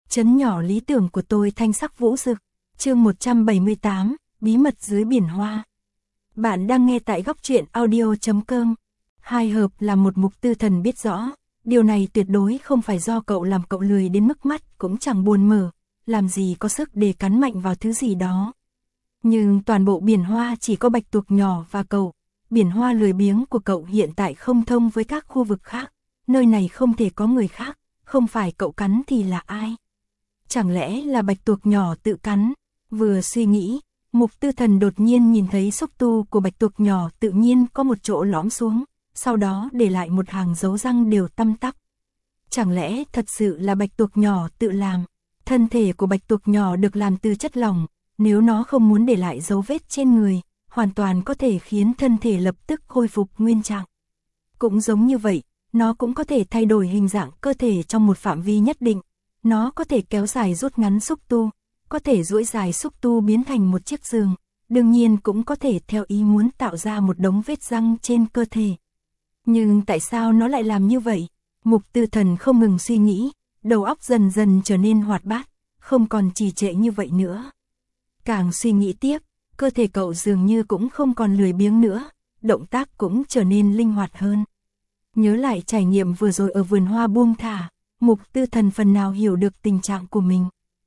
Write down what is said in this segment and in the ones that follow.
Trấn nhỏ lý tưởng của tôi thanh sắc vũ rực. Chương 178, bí mật dưới biển hoa. Bạn đang nghe tại góc truyện audio.com. Hai hợp là một Mục Tư Thần biết rõ, điều này tuyệt đối không phải do cậu làm cậu lười đến mức mắt cũng chẳng buồn mở, làm gì có sức để cắn mạnh vào thứ gì đó. Nhưng toàn bộ biển hoa chỉ có Bạch Tuộc nhỏ và cậu, biển hoa lười biếng của cậu hiện tại không thông với các khu vực khác, nơi này không thể có người khác, không phải cậu cắn thì là ai? Chẳng lẽ là Bạch Tuộc nhỏ tự cắn? Vừa suy nghĩ, Mục Tư Thần đột nhiên nhìn thấy xúc tu của Bạch Tuộc nhỏ tự nhiên có một chỗ lõm xuống, sau đó để lại một hàng dấu răng đều tăm tắp. Chẳng lẽ thật sự là Bạch Tuộc nhỏ tự làm? Thân thể của Bạch Tuộc nhỏ được làm từ chất lỏng, nếu nó không muốn để lại dấu vết trên người, hoàn toàn có thể khiến thân thể lập tức khôi phục nguyên trạng. Cũng giống như vậy, nó cũng có thể thay đổi hình dạng cơ thể trong một phạm vi nhất định. Nó có thể kéo dài rút ngắn xúc tu, có thể duỗi dài xúc tu biến thành một chiếc giường, đương nhiên cũng có thể theo ý muốn tạo ra một đống vết răng trên cơ thể. Nhưng tại sao nó lại làm như vậy? Mục Tư Thần không ngừng suy nghĩ, đầu óc dần dần trở nên hoạt bát, không còn trì trệ như vậy nữa. Càng suy nghĩ tiếp, cơ thể cậu dường như cũng không còn lười biếng nữa, động tác cũng trở nên linh hoạt hơn. Nhớ lại trải nghiệm vừa rồi ở vườn hoa buông thả, Mục Tư Thần phần nào hiểu được tình trạng của mình.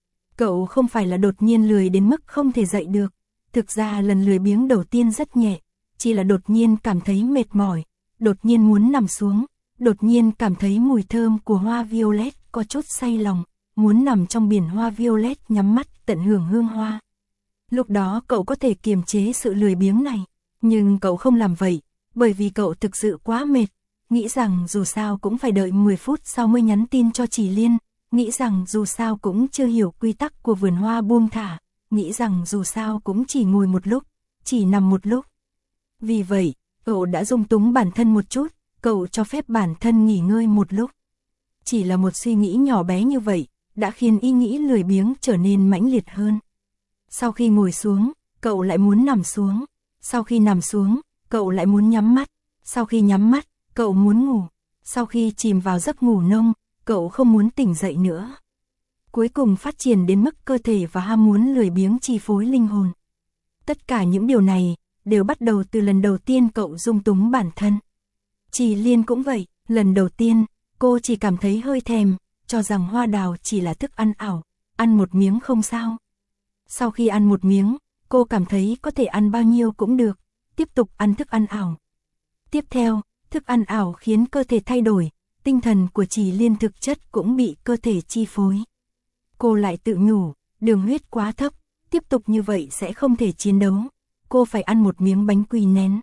Cậu không phải là đột nhiên lười đến mức không thể dậy được, thực ra lần lười biếng đầu tiên rất nhẹ, chỉ là đột nhiên cảm thấy mệt mỏi, đột nhiên muốn nằm xuống, đột nhiên cảm thấy mùi thơm của hoa violet có chút say lòng, muốn nằm trong biển hoa violet nhắm mắt tận hưởng hương hoa. Lúc đó cậu có thể kiềm chế sự lười biếng này, nhưng cậu không làm vậy, bởi vì cậu thực sự quá mệt, nghĩ rằng dù sao cũng phải đợi 10 phút sau mới nhắn tin cho Chỉ Liên, nghĩ rằng dù sao cũng chưa hiểu quy tắc của vườn hoa buông thả, nghĩ rằng dù sao cũng chỉ ngồi một lúc, chỉ nằm một lúc. Vì vậy, cậu đã dung túng bản thân một chút, cậu cho phép bản thân nghỉ ngơi một lúc. Chỉ là một suy nghĩ nhỏ bé như vậy, đã khiến ý nghĩ lười biếng trở nên mãnh liệt hơn. Sau khi ngồi xuống, cậu lại muốn nằm xuống, sau khi nằm xuống, cậu lại muốn nhắm mắt, sau khi nhắm mắt, cậu muốn ngủ, sau khi chìm vào giấc ngủ nông, cậu không muốn tỉnh dậy nữa. Cuối cùng phát triển đến mức cơ thể và ham muốn lười biếng chi phối linh hồn. Tất cả những điều này đều bắt đầu từ lần đầu tiên cậu dung túng bản thân. Chỉ Liên cũng vậy, lần đầu tiên, cô chỉ cảm thấy hơi thèm, cho rằng hoa đào chỉ là thức ăn ảo, ăn một miếng không sao. Sau khi ăn một miếng, cô cảm thấy có thể ăn bao nhiêu cũng được, tiếp tục ăn thức ăn ảo. Tiếp theo, thức ăn ảo khiến cơ thể thay đổi, tinh thần của Chỉ Liên thực chất cũng bị cơ thể chi phối. Cô lại tự nhủ, đường huyết quá thấp, tiếp tục như vậy sẽ không thể chiến đấu, cô phải ăn một miếng bánh quy nén.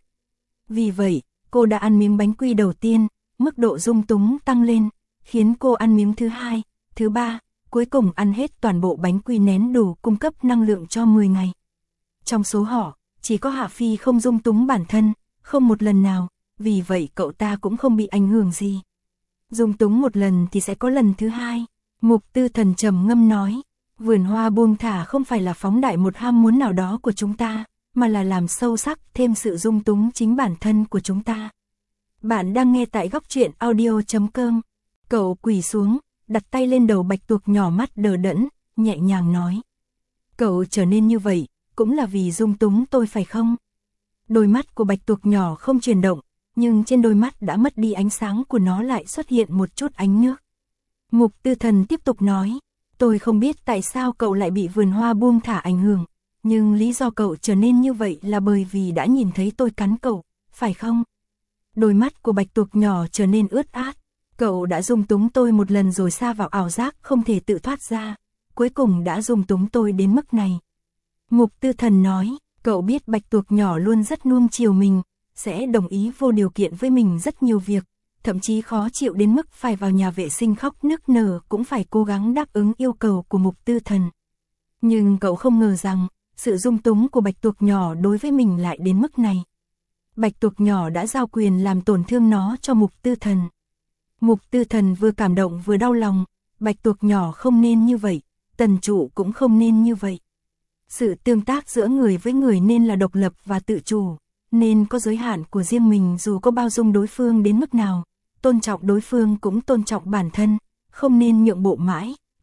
Vì vậy, cô đã ăn miếng bánh quy đầu tiên, mức độ dung túng tăng lên, khiến cô ăn miếng thứ hai, thứ ba, cuối cùng ăn hết toàn bộ bánh quy nén đủ cung cấp năng lượng cho 10 ngày. Trong số họ, chỉ có Hạ Phi không dung túng bản thân, không một lần nào, vì vậy cậu ta cũng không bị ảnh hưởng gì. Dung túng một lần thì sẽ có lần thứ hai. Mục Tư Thần trầm ngâm nói, vườn hoa buông thả không phải là phóng đại một ham muốn nào đó của chúng ta, mà là làm sâu sắc thêm sự dung túng chính bản thân của chúng ta. Bạn đang nghe tại góc truyện audio.com. Cậu quỳ xuống, đặt tay lên đầu Bạch Tuộc nhỏ, mắt đờ đẫn, nhẹ nhàng nói. Cậu trở nên như vậy, cũng là vì dung túng tôi phải không? Đôi mắt của Bạch Tuộc nhỏ không chuyển động, nhưng trên đôi mắt đã mất đi ánh sáng của nó lại xuất hiện một chút ánh nước. Mục Tư Thần tiếp tục nói, tôi không biết tại sao cậu lại bị vườn hoa buông thả ảnh hưởng, nhưng lý do cậu trở nên như vậy là bởi vì đã nhìn thấy tôi cắn cậu, phải không? Đôi mắt của Bạch Tuộc nhỏ trở nên ướt át, cậu đã dung túng tôi một lần rồi sa vào ảo giác không thể tự thoát ra, cuối cùng đã dung túng tôi đến mức này. Mục Tư Thần nói, cậu biết Bạch Tuộc nhỏ luôn rất nuông chiều mình, sẽ đồng ý vô điều kiện với mình rất nhiều việc, thậm chí khó chịu đến mức phải vào nhà vệ sinh khóc nức nở cũng phải cố gắng đáp ứng yêu cầu của Mục Tư Thần. Nhưng cậu không ngờ rằng, sự dung túng của Bạch Tuộc nhỏ đối với mình lại đến mức này. Bạch Tuộc nhỏ đã giao quyền làm tổn thương nó cho Mục Tư Thần. Mục Tư Thần vừa cảm động vừa đau lòng, Bạch Tuộc nhỏ không nên như vậy, Tần Trụ cũng không nên như vậy. Sự tương tác giữa người với người nên là độc lập và tự chủ, nên có giới hạn của riêng mình dù có bao dung đối phương đến mức nào, tôn trọng đối phương cũng tôn trọng bản thân, không nên nhượng bộ mãi,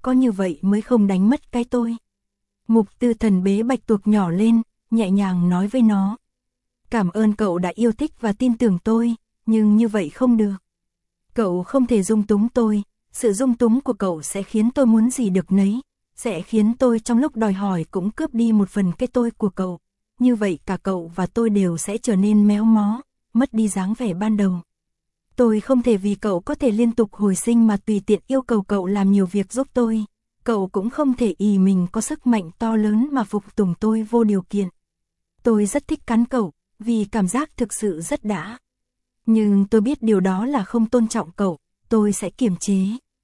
có như vậy mới không đánh mất cái tôi. Mục Tư Thần bế bạch tuộc nhỏ lên, nhẹ nhàng nói với nó. Cảm ơn cậu đã yêu thích và tin tưởng tôi, nhưng như vậy không được. Cậu không thể dung túng tôi, sự dung túng của cậu sẽ khiến tôi muốn gì được nấy, sẽ khiến tôi trong lúc đòi hỏi cũng cướp đi một phần cái tôi của cậu. Như vậy cả cậu và tôi đều sẽ trở nên méo mó, mất đi dáng vẻ ban đầu. Tôi không thể vì cậu có thể liên tục hồi sinh mà tùy tiện yêu cầu cậu làm nhiều việc giúp tôi. Cậu cũng không thể ỷ mình có sức mạnh to lớn mà phục tùng tôi vô điều kiện. Tôi rất thích cắn cậu, vì cảm giác thực sự rất đã. Nhưng tôi biết điều đó là không tôn trọng cậu, tôi sẽ kiềm chế.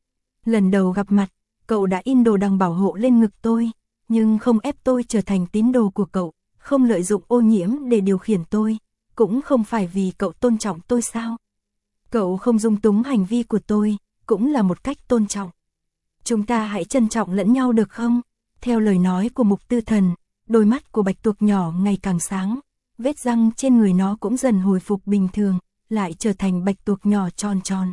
Lần đầu gặp mặt, cậu đã in đồ đằng bảo hộ lên ngực tôi, nhưng không ép tôi trở thành tín đồ của cậu, không lợi dụng ô nhiễm để điều khiển tôi, cũng không phải vì cậu tôn trọng tôi sao? Cậu không dung túng hành vi của tôi, cũng là một cách tôn trọng. Chúng ta hãy trân trọng lẫn nhau được không? Theo lời nói của Mục Tư Thần, đôi mắt của bạch tuộc nhỏ ngày càng sáng, vết răng trên người nó cũng dần hồi phục bình thường, lại trở thành bạch tuộc nhỏ tròn tròn.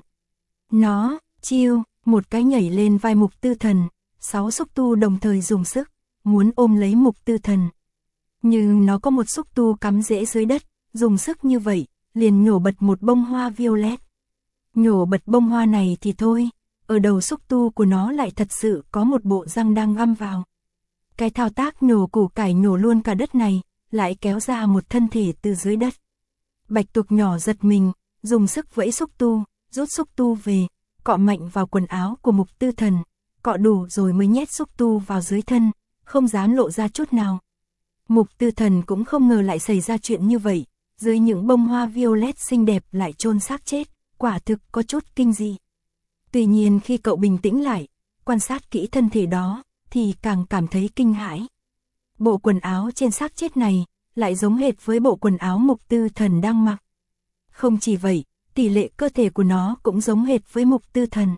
Nó, chiêu, một cái nhảy lên vai Mục Tư Thần, 6 xúc tu đồng thời dùng sức, muốn ôm lấy Mục Tư Thần. Nhưng nó có một xúc tu cắm rễ dưới đất, dùng sức như vậy, liền nhổ bật một bông hoa violet. Nhổ bật bông hoa này thì thôi, ở đầu xúc tu của nó lại thật sự có một bộ răng đang găm vào. Cái thao tác nhổ củ cải nhổ luôn cả đất này, lại kéo ra một thân thể từ dưới đất. Bạch tuộc nhỏ giật mình, dùng sức vẫy xúc tu, rút xúc tu về, cọ mạnh vào quần áo của Mục Tư Thần, cọ đủ rồi mới nhét xúc tu vào dưới thân, không dám lộ ra chút nào. Mục Tư Thần cũng không ngờ lại xảy ra chuyện như vậy, dưới những bông hoa violet xinh đẹp lại chôn xác chết, quả thực có chút kinh dị. Tuy nhiên khi cậu bình tĩnh lại, quan sát kỹ thân thể đó, thì càng cảm thấy kinh hãi. Bộ quần áo trên xác chết này, lại giống hệt với bộ quần áo Mục Tư Thần đang mặc. Không chỉ vậy, tỷ lệ cơ thể của nó cũng giống hệt với Mục Tư Thần.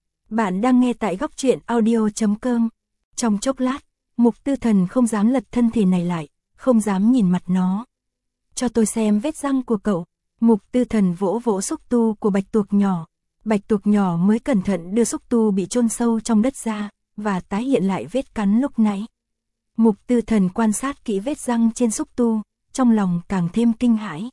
Bạn đang nghe tại góc truyện audio.com. Trong chốc lát, Mục Tư Thần không dám lật thân thể này lại, không dám nhìn mặt nó. Cho tôi xem vết răng của cậu. Mục Tư Thần vỗ vỗ xúc tu của bạch tuộc nhỏ. Bạch tuộc nhỏ mới cẩn thận đưa xúc tu bị chôn sâu trong đất ra, và tái hiện lại vết cắn lúc nãy. Mục Tư Thần quan sát kỹ vết răng trên xúc tu, trong lòng càng thêm kinh hãi.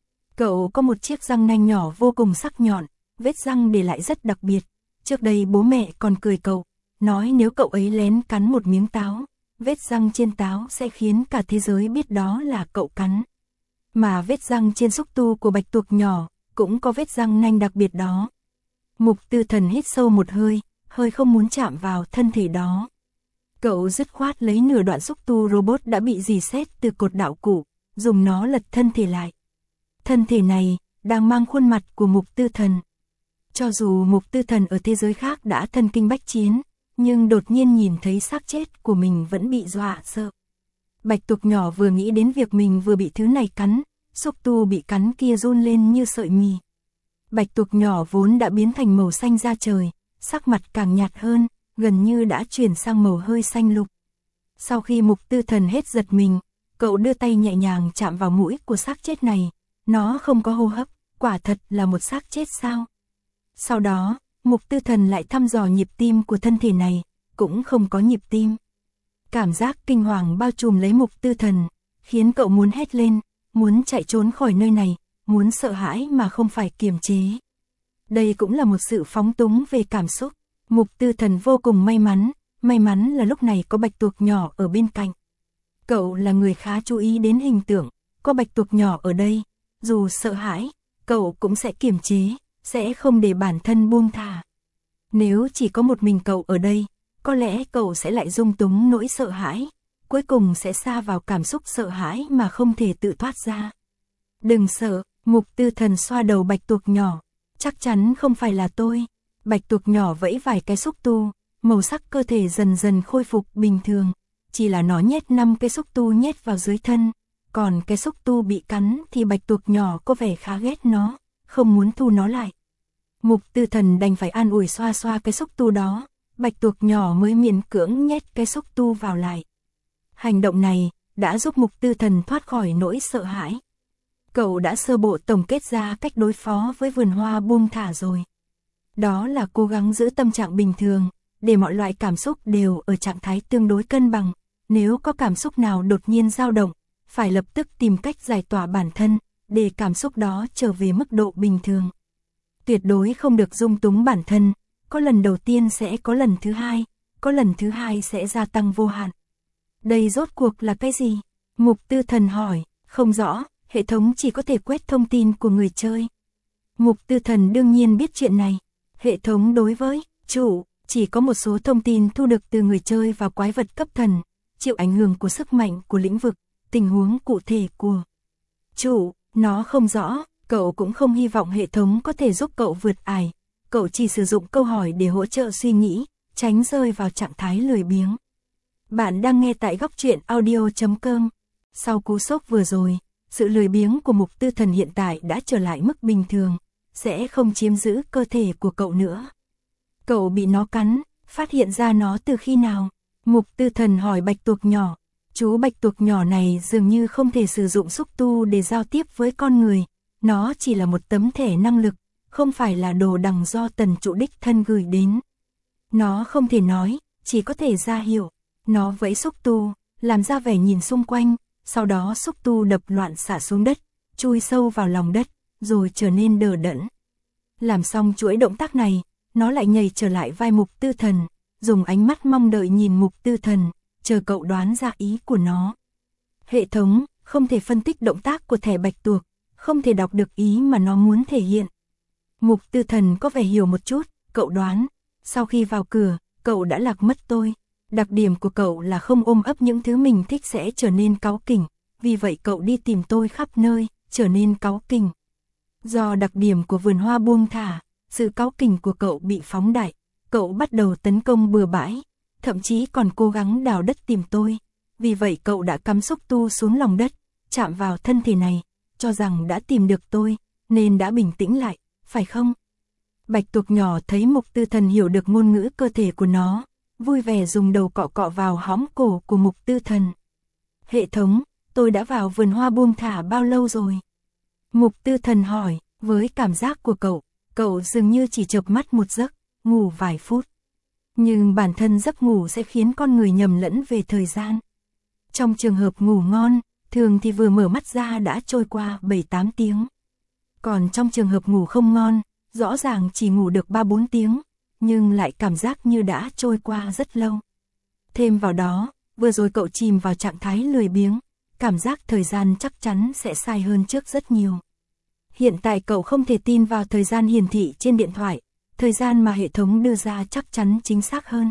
Cậu có một chiếc răng nanh nhỏ vô cùng sắc nhọn, vết răng để lại rất đặc biệt. Trước đây bố mẹ còn cười cậu, nói nếu cậu ấy lén cắn một miếng táo, vết răng trên táo sẽ khiến cả thế giới biết đó là cậu cắn. Mà vết răng trên xúc tu của bạch tuộc nhỏ, cũng có vết răng nanh đặc biệt đó. Mục Tư Thần hít sâu một hơi, hơi không muốn chạm vào thân thể đó. Cậu dứt khoát lấy nửa đoạn xúc tu robot đã bị rỉ sét từ cột đạo cụ, dùng nó lật thân thể lại. Thân thể này, đang mang khuôn mặt của Mục Tư Thần. Cho dù Mục Tư Thần ở thế giới khác đã thân kinh bách chiến, nhưng đột nhiên nhìn thấy xác chết của mình vẫn bị dọa sợ. Bạch tuộc nhỏ vừa nghĩ đến việc mình vừa bị thứ này cắn, xúc tu bị cắn kia run lên như sợi mì. Bạch tuộc nhỏ vốn đã biến thành màu xanh da trời, sắc mặt càng nhạt hơn, gần như đã chuyển sang màu hơi xanh lục. Sau khi Mục Tư Thần hết giật mình, cậu đưa tay nhẹ nhàng chạm vào mũi của xác chết này. Nó không có hô hấp, quả thật là một xác chết sao? Sau đó, Mục Tư Thần lại thăm dò nhịp tim của thân thể này, cũng không có nhịp tim. Cảm giác kinh hoàng bao trùm lấy Mục Tư Thần, khiến cậu muốn hét lên, muốn chạy trốn khỏi nơi này, muốn sợ hãi mà không phải kiềm chế. Đây cũng là một sự phóng túng về cảm xúc. Mục Tư Thần vô cùng may mắn là lúc này có bạch tuộc nhỏ ở bên cạnh. Cậu là người khá chú ý đến hình tượng, có bạch tuộc nhỏ ở đây, dù sợ hãi, cậu cũng sẽ kiềm chế, sẽ không để bản thân buông thả. Nếu chỉ có một mình cậu ở đây, có lẽ cậu sẽ lại dung túng nỗi sợ hãi, cuối cùng sẽ sa vào cảm xúc sợ hãi mà không thể tự thoát ra. Đừng sợ, Mục Tư Thần xoa đầu bạch tuộc nhỏ, chắc chắn không phải là tôi. Bạch tuộc nhỏ vẫy vài cái xúc tu, màu sắc cơ thể dần dần khôi phục bình thường, chỉ là nó nhét 5 cái xúc tu nhét vào dưới thân, còn cái xúc tu bị cắn thì bạch tuộc nhỏ có vẻ khá ghét nó, không muốn thu nó lại. Mục Tư Thần đành phải an ủi xoa xoa cái xúc tu đó, bạch tuộc nhỏ mới miễn cưỡng nhét cái xúc tu vào lại. Hành động này đã giúp Mục Tư Thần thoát khỏi nỗi sợ hãi. Cậu đã sơ bộ tổng kết ra cách đối phó với vườn hoa buông thả rồi. Đó là cố gắng giữ tâm trạng bình thường, để mọi loại cảm xúc đều ở trạng thái tương đối cân bằng. Nếu có cảm xúc nào đột nhiên dao động, phải lập tức tìm cách giải tỏa bản thân, để cảm xúc đó trở về mức độ bình thường. Tuyệt đối không được dung túng bản thân, có lần đầu tiên sẽ có lần thứ hai, có lần thứ hai sẽ gia tăng vô hạn. Đây rốt cuộc là cái gì? Mục Tư Thần hỏi, không rõ, hệ thống chỉ có thể quét thông tin của người chơi. Mục Tư Thần đương nhiên biết chuyện này. Hệ thống đối với chủ chỉ có một số thông tin thu được từ người chơi và quái vật cấp thần, chịu ảnh hưởng của sức mạnh của lĩnh vực, tình huống cụ thể của chủ, nó không rõ, cậu cũng không hy vọng hệ thống có thể giúp cậu vượt ải, cậu chỉ sử dụng câu hỏi để hỗ trợ suy nghĩ, tránh rơi vào trạng thái lười biếng. Bạn đang nghe tại góc truyện audio.com. Sau cú sốc vừa rồi, sự lười biếng của Mục Tư Thần hiện tại đã trở lại mức bình thường, sẽ không chiếm giữ cơ thể của cậu nữa. Cậu bị nó cắn, phát hiện ra nó từ khi nào? Mục Tư Thần hỏi bạch tuộc nhỏ. Chú bạch tuộc nhỏ này dường như không thể sử dụng xúc tu để giao tiếp với con người, nó chỉ là một tấm thẻ năng lực, không phải là đồ đằng do tần trụ đích thân gửi đến. Nó không thể nói, chỉ có thể ra hiệu. Nó vẫy xúc tu, làm ra vẻ nhìn xung quanh, sau đó xúc tu đập loạn xả xuống đất, chui sâu vào lòng đất, rồi trở nên đờ đẫn. Làm xong chuỗi động tác này, nó lại nhảy trở lại vai Mục Tư Thần, dùng ánh mắt mong đợi nhìn Mục Tư Thần, chờ cậu đoán ra ý của nó. Hệ thống không thể phân tích động tác của thẻ bạch tuộc, không thể đọc được ý mà nó muốn thể hiện. Mục Tư Thần có vẻ hiểu một chút, cậu đoán, sau khi vào cửa, cậu đã lạc mất tôi. Đặc điểm của cậu là không ôm ấp những thứ mình thích sẽ trở nên cáu kỉnh, vì vậy cậu đi tìm tôi khắp nơi, trở nên cáu kỉnh. Do đặc điểm của vườn hoa buông thả, sự cáu kỉnh của cậu bị phóng đại, cậu bắt đầu tấn công bừa bãi, thậm chí còn cố gắng đào đất tìm tôi. Vì vậy cậu đã cắm xúc tu xuống lòng đất, chạm vào thân thể này, cho rằng đã tìm được tôi, nên đã bình tĩnh lại, phải không? Bạch tuộc nhỏ thấy Mục Tư Thần hiểu được ngôn ngữ cơ thể của nó, vui vẻ dùng đầu cọ cọ vào hõm cổ của Mục Tư Thần. Hệ thống, tôi đã vào vườn hoa buông thả bao lâu rồi? Mục Tư Thần hỏi, với cảm giác của cậu dường như chỉ chợp mắt một giấc, ngủ vài phút. Nhưng bản thân giấc ngủ sẽ khiến con người nhầm lẫn về thời gian. Trong trường hợp ngủ ngon, thường thì vừa mở mắt ra đã trôi qua 7-8 tiếng. Còn trong trường hợp ngủ không ngon, rõ ràng chỉ ngủ được 3-4 tiếng, nhưng lại cảm giác như đã trôi qua rất lâu. Thêm vào đó, vừa rồi cậu chìm vào trạng thái lười biếng, cảm giác thời gian chắc chắn sẽ sai hơn trước rất nhiều. Hiện tại cậu không thể tin vào thời gian hiển thị trên điện thoại, thời gian mà hệ thống đưa ra chắc chắn chính xác hơn.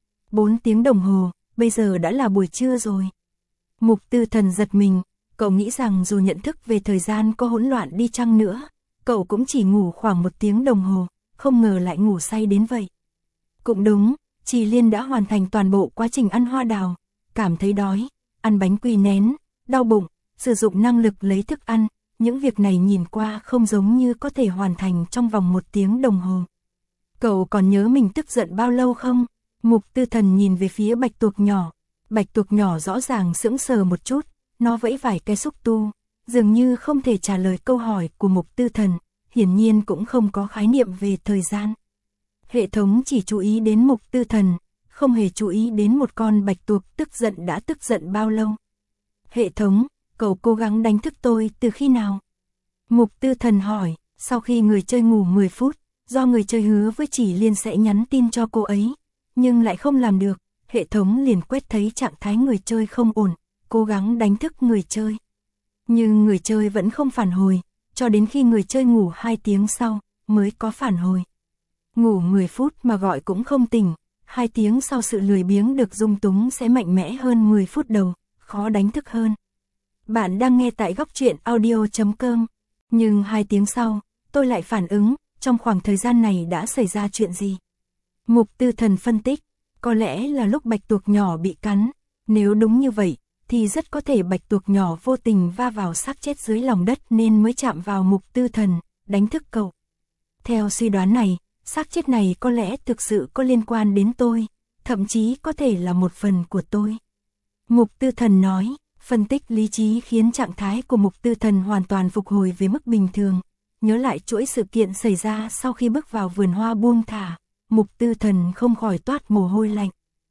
4 tiếng đồng hồ, bây giờ đã là buổi trưa rồi. Mục Tư Thần giật mình, cậu nghĩ rằng dù nhận thức về thời gian có hỗn loạn đi chăng nữa, cậu cũng chỉ ngủ khoảng 1 tiếng đồng hồ, không ngờ lại ngủ say đến vậy. Cũng đúng, Trì Liên đã hoàn thành toàn bộ quá trình ăn hoa đào, cảm thấy đói, ăn bánh quy nén, đau bụng, sử dụng năng lực lấy thức ăn, những việc này nhìn qua không giống như có thể hoàn thành trong vòng 1 tiếng đồng hồ. Cậu còn nhớ mình tức giận bao lâu không? Mục Tư Thần nhìn về phía bạch tuộc nhỏ. Bạch tuộc nhỏ rõ ràng sững sờ một chút, nó vẫy vài cái xúc tu, dường như không thể trả lời câu hỏi của Mục Tư Thần, hiển nhiên cũng không có khái niệm về thời gian. Hệ thống chỉ chú ý đến Mục Tư Thần, không hề chú ý đến một con bạch tuộc tức giận đã tức giận bao lâu. Hệ thống, cậu cố gắng đánh thức tôi từ khi nào? Mục Tư Thần hỏi, sau khi người chơi ngủ 10 phút, do người chơi hứa với Trì Liên sẽ nhắn tin cho cô ấy, nhưng lại không làm được, hệ thống liền quét thấy trạng thái người chơi không ổn, cố gắng đánh thức người chơi. Nhưng người chơi vẫn không phản hồi, cho đến khi người chơi ngủ 2 tiếng sau, mới có phản hồi. Ngủ 10 phút mà gọi cũng không tỉnh, 2 tiếng sau sự lười biếng được dung túng sẽ mạnh mẽ hơn 10 phút đầu, khó đánh thức hơn. Bạn đang nghe tại góc truyện audio.com, nhưng 2 tiếng sau, tôi lại phản ứng, trong khoảng thời gian này đã xảy ra chuyện gì? Mục Tư Thần phân tích, có lẽ là lúc bạch tuộc nhỏ bị cắn, nếu đúng như vậy, thì rất có thể bạch tuộc nhỏ vô tình va vào xác chết dưới lòng đất nên mới chạm vào Mục Tư Thần, đánh thức cậu. Theo suy đoán này, xác chết này có lẽ thực sự có liên quan đến tôi, thậm chí có thể là một phần của tôi. Mục Tư Thần nói, phân tích lý trí khiến trạng thái của Mục Tư Thần hoàn toàn phục hồi về mức bình thường, nhớ lại chuỗi sự kiện xảy ra sau khi bước vào vườn hoa buông thả. Mục Tư Thần không khỏi toát mồ hôi lạnh.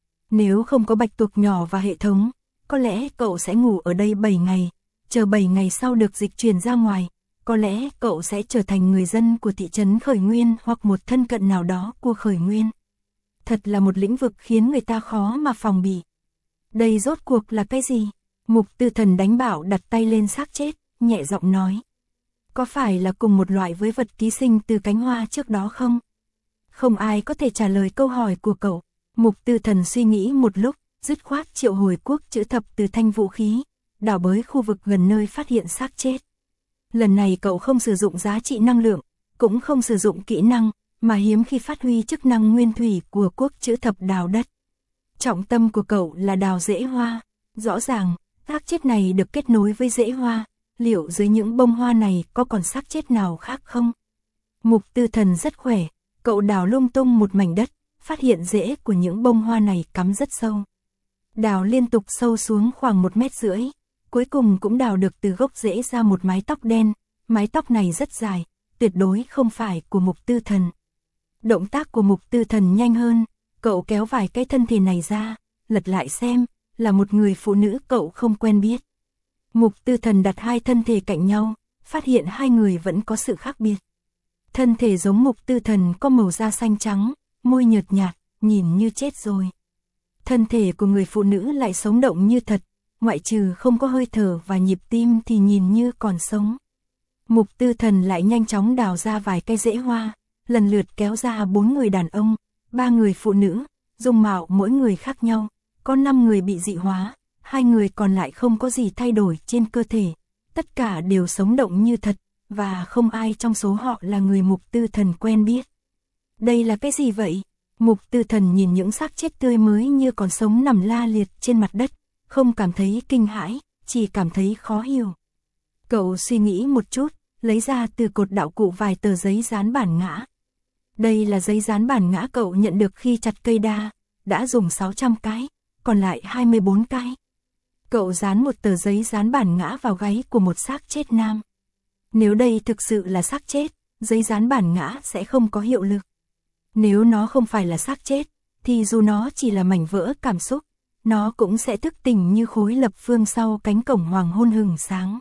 Nếu không có bạch tuộc nhỏ và hệ thống, có lẽ cậu sẽ ngủ ở đây 7 ngày, chờ 7 ngày sau được dịch chuyển ra ngoài, có lẽ cậu sẽ trở thành người dân của thị trấn Khởi Nguyên hoặc một thân cận nào đó của Khởi Nguyên. Thật là một lĩnh vực khiến người ta khó mà phòng bị. Đây rốt cuộc là cái gì? Mục Tư Thần đánh bảo đặt tay lên xác chết, nhẹ giọng nói. Có phải là cùng một loại với vật ký sinh từ cánh hoa trước đó không? Không ai có thể trả lời câu hỏi của cậu. Mục Tư Thần suy nghĩ một lúc, dứt khoát triệu hồi quốc chữ thập từ thanh vũ khí, đào bới khu vực gần nơi phát hiện xác chết. Lần này cậu không sử dụng giá trị năng lượng, cũng không sử dụng kỹ năng, mà hiếm khi phát huy chức năng nguyên thủy của quốc chữ thập đào đất. Trọng tâm của cậu là đào rễ hoa. Rõ ràng, xác chết này được kết nối với rễ hoa, liệu dưới những bông hoa này có còn xác chết nào khác không? Mục Tư Thần rất khỏe, cậu đào lung tung một mảnh đất, phát hiện rễ của những bông hoa này cắm rất sâu. Đào liên tục sâu xuống khoảng 1,5 mét, cuối cùng cũng đào được từ gốc rễ ra một mái tóc đen, mái tóc này rất dài, tuyệt đối không phải của Mục Tư Thần. Động tác của Mục Tư Thần nhanh hơn, cậu kéo vài cái thân thể này ra, lật lại xem, là một người phụ nữ cậu không quen biết. Mục Tư Thần đặt hai thân thể cạnh nhau, phát hiện hai người vẫn có sự khác biệt. Thân thể giống Mục Tư Thần có màu da xanh trắng, môi nhợt nhạt, nhìn như chết rồi. Thân thể của người phụ nữ lại sống động như thật, ngoại trừ không có hơi thở và nhịp tim thì nhìn như còn sống. Mục Tư Thần lại nhanh chóng đào ra vài cây rễ hoa, lần lượt kéo ra 4 người đàn ông, 3 người phụ nữ, dung mạo mỗi người khác nhau, có 5 người bị dị hóa, 2 người còn lại không có gì thay đổi trên cơ thể, tất cả đều sống động như thật, và không ai trong số họ là người Mục Tư Thần quen biết. Đây là cái gì vậy? Mục Tư Thần nhìn những xác chết tươi mới như còn sống nằm la liệt trên mặt đất, không cảm thấy kinh hãi, chỉ cảm thấy khó hiểu. Cậu suy nghĩ một chút, lấy ra từ cột đạo cụ vài tờ giấy dán bản ngã. Đây là giấy dán bản ngã cậu nhận được khi chặt cây đa, đã dùng 600 cái, còn lại 24 cái. Cậu dán một tờ giấy dán bản ngã vào gáy của một xác chết nam. Nếu đây thực sự là xác chết, giấy dán bản ngã sẽ không có hiệu lực. Nếu nó không phải là xác chết, thì dù nó chỉ là mảnh vỡ cảm xúc, nó cũng sẽ thức tỉnh như khối lập phương sau cánh cổng hoàng hôn hừng sáng.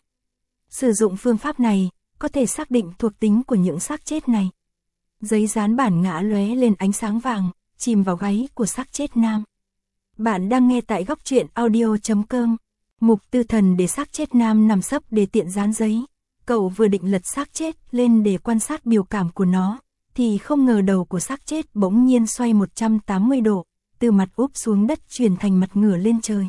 Sử dụng phương pháp này, có thể xác định thuộc tính của những xác chết này. Giấy dán bản ngã lóe lên ánh sáng vàng, chìm vào gáy của xác chết nam. Bạn đang nghe tại góc truyện audio.com. Mục Tư Thần để xác chết nam nằm sấp để tiện dán giấy. Cậu vừa định lật xác chết lên để quan sát biểu cảm của nó, thì không ngờ đầu của xác chết bỗng nhiên xoay 180 độ, từ mặt úp xuống đất chuyển thành mặt ngửa lên trời.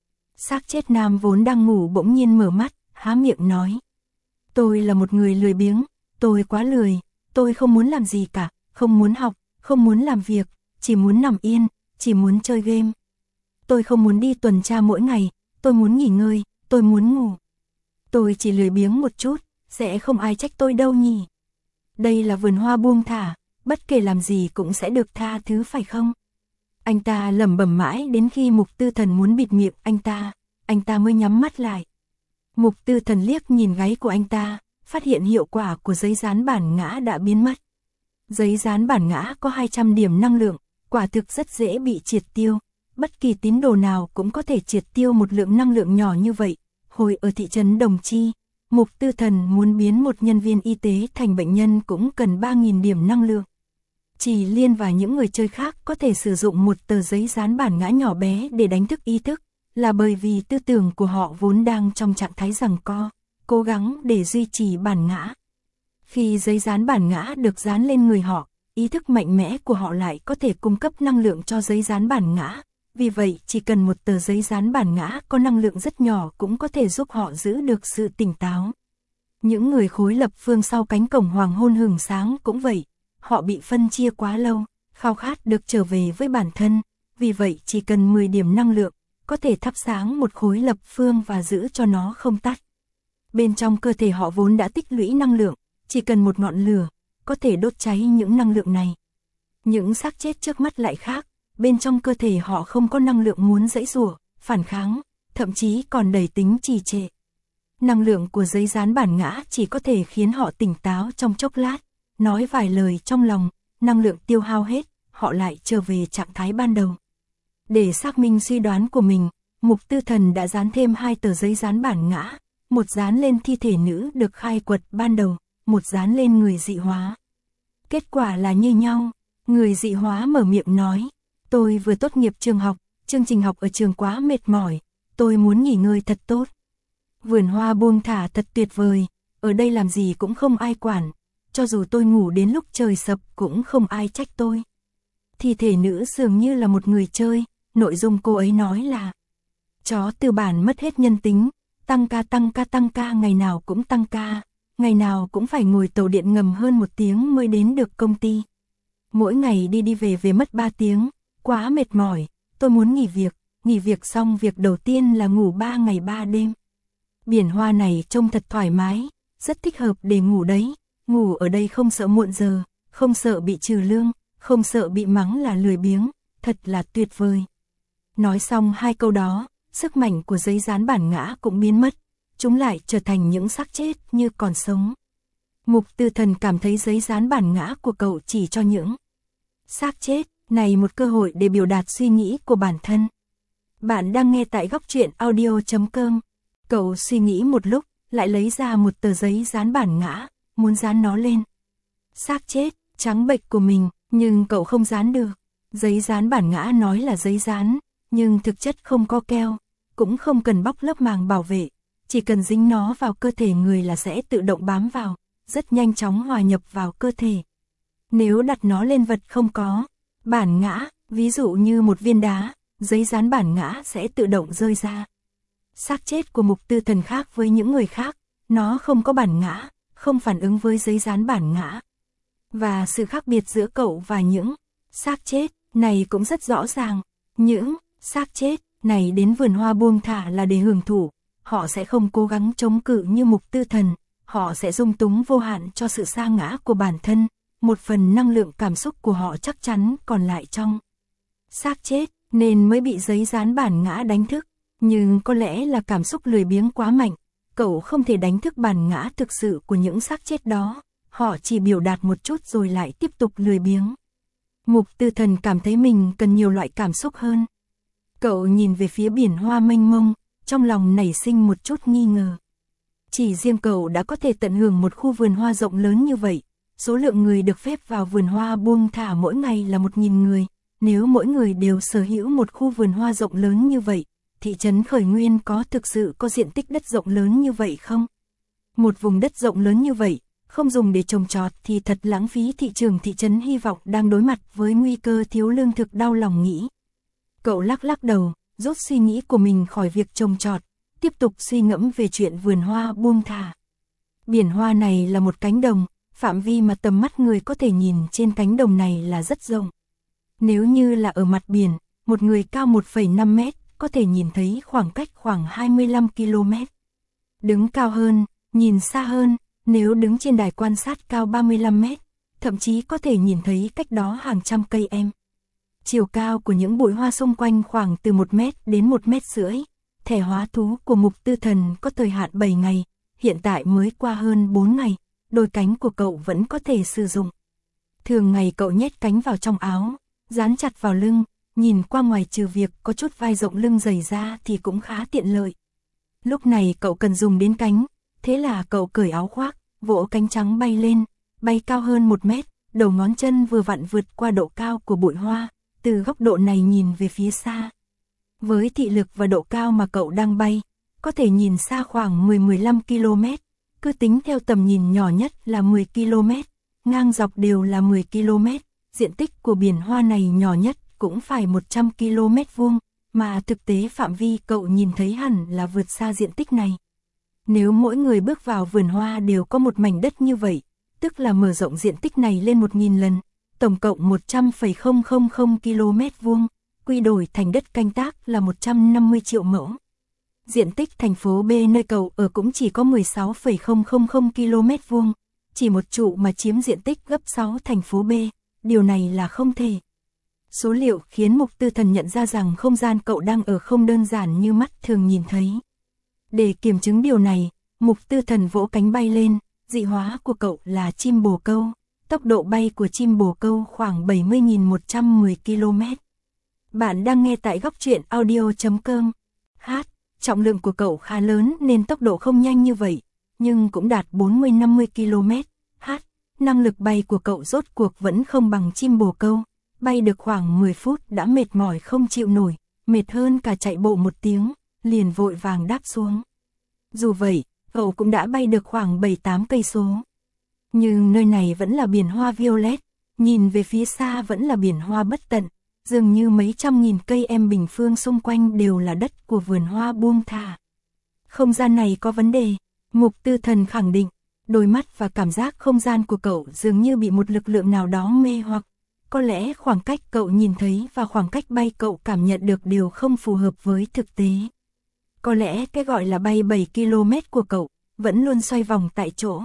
Xác chết nam vốn đang ngủ bỗng nhiên mở mắt, há miệng nói. Tôi là một người lười biếng, tôi quá lười, tôi không muốn làm gì cả, không muốn học, không muốn làm việc, chỉ muốn nằm yên, chỉ muốn chơi game. Tôi không muốn đi tuần tra mỗi ngày, tôi muốn nghỉ ngơi, tôi muốn ngủ. Tôi chỉ lười biếng một chút, sẽ không ai trách tôi đâu nhỉ. Đây là vườn hoa buông thả, bất kể làm gì cũng sẽ được tha thứ phải không? Anh ta lẩm bẩm mãi đến khi Mục Tư Thần muốn bịt miệng anh ta mới nhắm mắt lại. Mục Tư Thần liếc nhìn gáy của anh ta, phát hiện hiệu quả của giấy dán bản ngã đã biến mất. Giấy dán bản ngã có 200 điểm năng lượng, quả thực rất dễ bị triệt tiêu. Bất kỳ tín đồ nào cũng có thể triệt tiêu một lượng năng lượng nhỏ như vậy. Hồi ở thị trấn Đồng Chi, Mục Tư Thần muốn biến một nhân viên y tế thành bệnh nhân cũng cần 3.000 điểm năng lượng. Chỉ Liên và những người chơi khác có thể sử dụng một tờ giấy dán bản ngã nhỏ bé để đánh thức ý thức, là bởi vì tư tưởng của họ vốn đang trong trạng thái giằng co, cố gắng để duy trì bản ngã. Khi giấy dán bản ngã được dán lên người họ, ý thức mạnh mẽ của họ lại có thể cung cấp năng lượng cho giấy dán bản ngã. Vì vậy, chỉ cần một tờ giấy dán bản ngã có năng lượng rất nhỏ cũng có thể giúp họ giữ được sự tỉnh táo. Những người khối lập phương sau cánh cổng hoàng hôn hừng sáng cũng vậy. Họ bị phân chia quá lâu, khao khát được trở về với bản thân. Vì vậy, chỉ cần 10 điểm năng lượng, có thể thắp sáng một khối lập phương và giữ cho nó không tắt. Bên trong cơ thể họ vốn đã tích lũy năng lượng, chỉ cần một ngọn lửa, có thể đốt cháy những năng lượng này. Những xác chết trước mắt lại khác. Bên trong cơ thể họ không có năng lượng muốn giãy giụa, phản kháng, thậm chí còn đầy tính trì trệ. Năng lượng của giấy dán bản ngã chỉ có thể khiến họ tỉnh táo trong chốc lát, nói vài lời trong lòng, năng lượng tiêu hao hết, họ lại trở về trạng thái ban đầu. Để xác minh suy đoán của mình, Mục Tư Thần đã dán thêm 2 tờ giấy dán bản ngã, một dán lên thi thể nữ được khai quật ban đầu, một dán lên người dị hóa. Kết quả là như nhau, người dị hóa mở miệng nói, tôi vừa tốt nghiệp trường học, chương trình học ở trường quá mệt mỏi, tôi muốn nghỉ ngơi thật tốt. Vườn hoa buông thả thật tuyệt vời, ở đây làm gì cũng không ai quản, cho dù tôi ngủ đến lúc trời sập cũng không ai trách tôi. Thi thể nữ dường như là một người chơi, nội dung cô ấy nói là chó tư bản mất hết nhân tính, tăng ca ngày nào cũng tăng ca, ngày nào cũng phải ngồi tàu điện ngầm hơn 1 tiếng mới đến được công ty. Mỗi ngày đi về mất 3 tiếng, quá mệt mỏi, tôi muốn nghỉ việc xong việc đầu tiên là ngủ 3 ngày 3 đêm. Biển hoa này trông thật thoải mái, rất thích hợp để ngủ đấy, ngủ ở đây không sợ muộn giờ, không sợ bị trừ lương, không sợ bị mắng là lười biếng, thật là tuyệt vời. Nói xong 2 câu đó, sức mạnh của giấy dán bản ngã cũng biến mất, chúng lại trở thành những xác chết như còn sống. Mục Tư Thần cảm thấy giấy dán bản ngã của cậu chỉ cho những xác chết này một cơ hội để biểu đạt suy nghĩ của bản thân. Bạn đang nghe tại Góc Truyện Audio.com. Cậu suy nghĩ một lúc, lại lấy ra một tờ giấy dán bản ngã, muốn dán nó lên xác chết trắng bệch của mình, nhưng cậu không dán được. Giấy dán bản ngã nói là giấy dán, nhưng thực chất không có keo, cũng không cần bóc lớp màng bảo vệ, chỉ cần dính nó vào cơ thể người là sẽ tự động bám vào, rất nhanh chóng hòa nhập vào cơ thể. Nếu đặt nó lên vật không có bản ngã, ví dụ như một viên đá, giấy dán bản ngã sẽ tự động rơi ra. Xác chết của Mục Tư Thần khác với những người khác, nó không có bản ngã, không phản ứng với giấy dán bản ngã. Và sự khác biệt giữa cậu và những xác chết này cũng rất rõ ràng. Những xác chết này đến vườn hoa buông thả là để hưởng thụ, họ sẽ không cố gắng chống cự như Mục Tư Thần, họ sẽ dung túng vô hạn cho sự sa ngã của bản thân, một phần năng lượng cảm xúc của họ chắc chắn còn lại trong xác chết, nên mới bị giấy dán bản ngã đánh thức. Nhưng có lẽ là cảm xúc lười biếng quá mạnh, cậu không thể đánh thức bản ngã thực sự của những xác chết đó, họ chỉ biểu đạt một chút rồi lại tiếp tục lười biếng. Mục Tư Thần cảm thấy mình cần nhiều loại cảm xúc hơn. Cậu nhìn về phía biển hoa mênh mông, trong lòng nảy sinh một chút nghi ngờ. Chỉ riêng cậu đã có thể tận hưởng một khu vườn hoa rộng lớn như vậy, số lượng người được phép vào vườn hoa buông thả mỗi ngày là 1.000 người, nếu mỗi người đều sở hữu một khu vườn hoa rộng lớn như vậy, thị trấn Khởi Nguyên có thực sự có diện tích đất rộng lớn như vậy không? Một vùng đất rộng lớn như vậy, không dùng để trồng trọt thì thật lãng phí. Thị trường thị trấn hy vọng đang đối mặt với nguy cơ thiếu lương thực, đau lòng nghĩ. Cậu lắc đầu, rút suy nghĩ của mình khỏi việc trồng trọt, tiếp tục suy ngẫm về chuyện vườn hoa buông thả. Biển hoa này là một cánh đồng, phạm vi mà tầm mắt người có thể nhìn trên cánh đồng này là rất rộng. Nếu như là ở mặt biển, một người cao 1,5 mét, có thể nhìn thấy khoảng cách khoảng 25 km. Đứng cao hơn, nhìn xa hơn, nếu đứng trên đài quan sát cao 35 mét, thậm chí có thể nhìn thấy cách đó hàng trăm cây em. Chiều cao của những bụi hoa xung quanh khoảng từ 1 mét đến 1,5 mét. Thẻ hóa thú của Mục Tư Thần có thời hạn 7 ngày, hiện tại mới qua hơn 4 ngày, đôi cánh của cậu vẫn có thể sử dụng. Thường ngày cậu nhét cánh vào trong áo, dán chặt vào lưng, nhìn qua ngoài trừ việc có chút vai rộng lưng dày ra thì cũng khá tiện lợi. Lúc này cậu cần dùng đến cánh, thế là cậu cởi áo khoác, vỗ cánh trắng bay lên, bay cao hơn 1 mét, đầu ngón chân vừa vặn vượt qua độ cao của bụi hoa, từ góc độ này nhìn về phía xa. Với thị lực và độ cao mà cậu đang bay, có thể nhìn xa khoảng 10-15 km, cứ tính theo tầm nhìn nhỏ nhất là 10 km, ngang dọc đều là 10 km, diện tích của biển hoa này nhỏ nhất cũng phải 100 km vuông, mà thực tế phạm vi cậu nhìn thấy hẳn là vượt xa diện tích này. Nếu mỗi người bước vào vườn hoa đều có một mảnh đất như vậy, tức là mở rộng diện tích này lên 1.000 lần, tổng cộng 100,000 km vuông, quy đổi thành đất canh tác là 150 triệu mẫu. Diện tích thành phố B nơi cậu ở cũng chỉ có 16,000 km vuông, chỉ một trụ mà chiếm diện tích gấp 6 thành phố B, điều này là không thể. Số liệu khiến Mục Tư Thần nhận ra rằng không gian cậu đang ở không đơn giản như mắt thường nhìn thấy. Để kiểm chứng điều này, Mục Tư Thần vỗ cánh bay lên, dị hóa của cậu là chim bồ câu, tốc độ bay của chim bồ câu khoảng 70.110 km. Bạn đang nghe tại góc truyện audio.com. Trọng lượng của cậu khá lớn nên tốc độ không nhanh như vậy, nhưng cũng đạt 40-50 km. Năng lực bay của cậu rốt cuộc vẫn không bằng chim bồ câu, bay được khoảng 10 phút đã mệt mỏi không chịu nổi, mệt hơn cả chạy bộ 1 tiếng, liền vội vàng đáp xuống. Dù vậy, cậu cũng đã bay được khoảng 7-8 cây số. Nhưng nơi này vẫn là biển hoa violet, nhìn về phía xa vẫn là biển hoa bất tận, dường như mấy trăm nghìn cây em bình phương xung quanh đều là đất của vườn hoa buông thả. Không gian này có vấn đề, Mục Tư Thần khẳng định, đôi mắt và cảm giác không gian của cậu dường như bị một lực lượng nào đó mê hoặc. Có lẽ khoảng cách cậu nhìn thấy và khoảng cách bay cậu cảm nhận được đều không phù hợp với thực tế. Có lẽ cái gọi là bay 7 km của cậu vẫn luôn xoay vòng tại chỗ.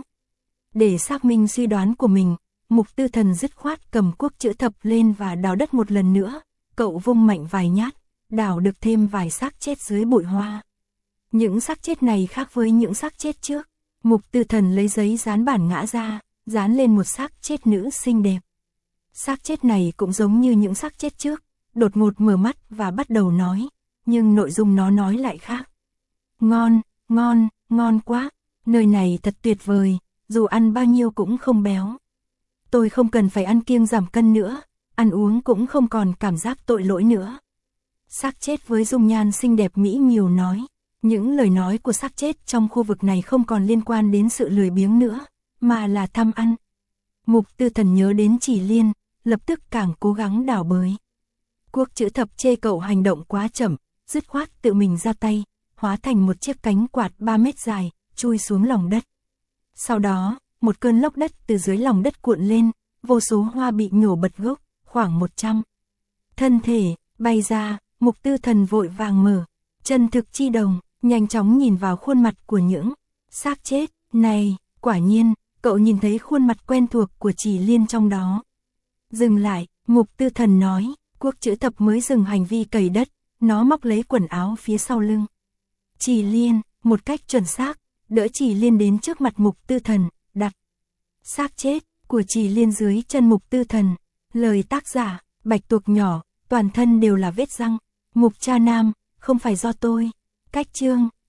Để xác minh suy đoán của mình, Mục Tư Thần dứt khoát cầm cuốc chữ thập lên và đào đất một lần nữa. Cậu vung mạnh vài nhát, đào được thêm vài xác chết dưới bụi hoa. Những xác chết này khác với những xác chết trước. Mục Tư Thần lấy giấy dán bản ngã ra, dán lên một xác chết nữ xinh đẹp. Xác chết này cũng giống như những xác chết trước, đột ngột mở mắt và bắt đầu nói, nhưng nội dung nó nói lại khác. Ngon, ngon, ngon quá, nơi này thật tuyệt vời, dù ăn bao nhiêu cũng không béo. Tôi không cần phải ăn kiêng giảm cân nữa, ăn uống cũng không còn cảm giác tội lỗi nữa. Xác chết với dung nhan xinh đẹp mỹ miều nói, những lời nói của xác chết trong khu vực này không còn liên quan đến sự lười biếng nữa, mà là tham ăn. Mục Tư Thần nhớ đến Chỉ Liên, lập tức càng cố gắng đào bới. Cuốc chữ thập chê cậu hành động quá chậm, dứt khoát tự mình ra tay, hóa thành một chiếc cánh quạt 3 mét dài, chui xuống lòng đất. Sau đó, một cơn lốc đất từ dưới lòng đất cuộn lên, vô số hoa bị nhổ bật gốc, khoảng 100. Thân thể, bay ra, Mục Tư Thần vội vàng mở, chân thực chi đồng, nhanh chóng nhìn vào khuôn mặt của những xác chết. Này, quả nhiên, cậu nhìn thấy khuôn mặt quen thuộc của Chỉ Liên trong đó. Dừng lại, Mục Tư Thần nói, cuốc chữ thập mới dừng hành vi cày đất, nó móc lấy quần áo phía sau lưng. Chỉ Liên, một cách chuẩn xác, đỡ Chỉ Liên đến trước mặt Mục Tư Thần, đặt xác chết của Chỉ Liên dưới chân Mục Tư Thần. Lời tác giả, bạch tuộc nhỏ, toàn thân đều là vết răng. Mục Cha Nam, không phải do tôi. Cách chương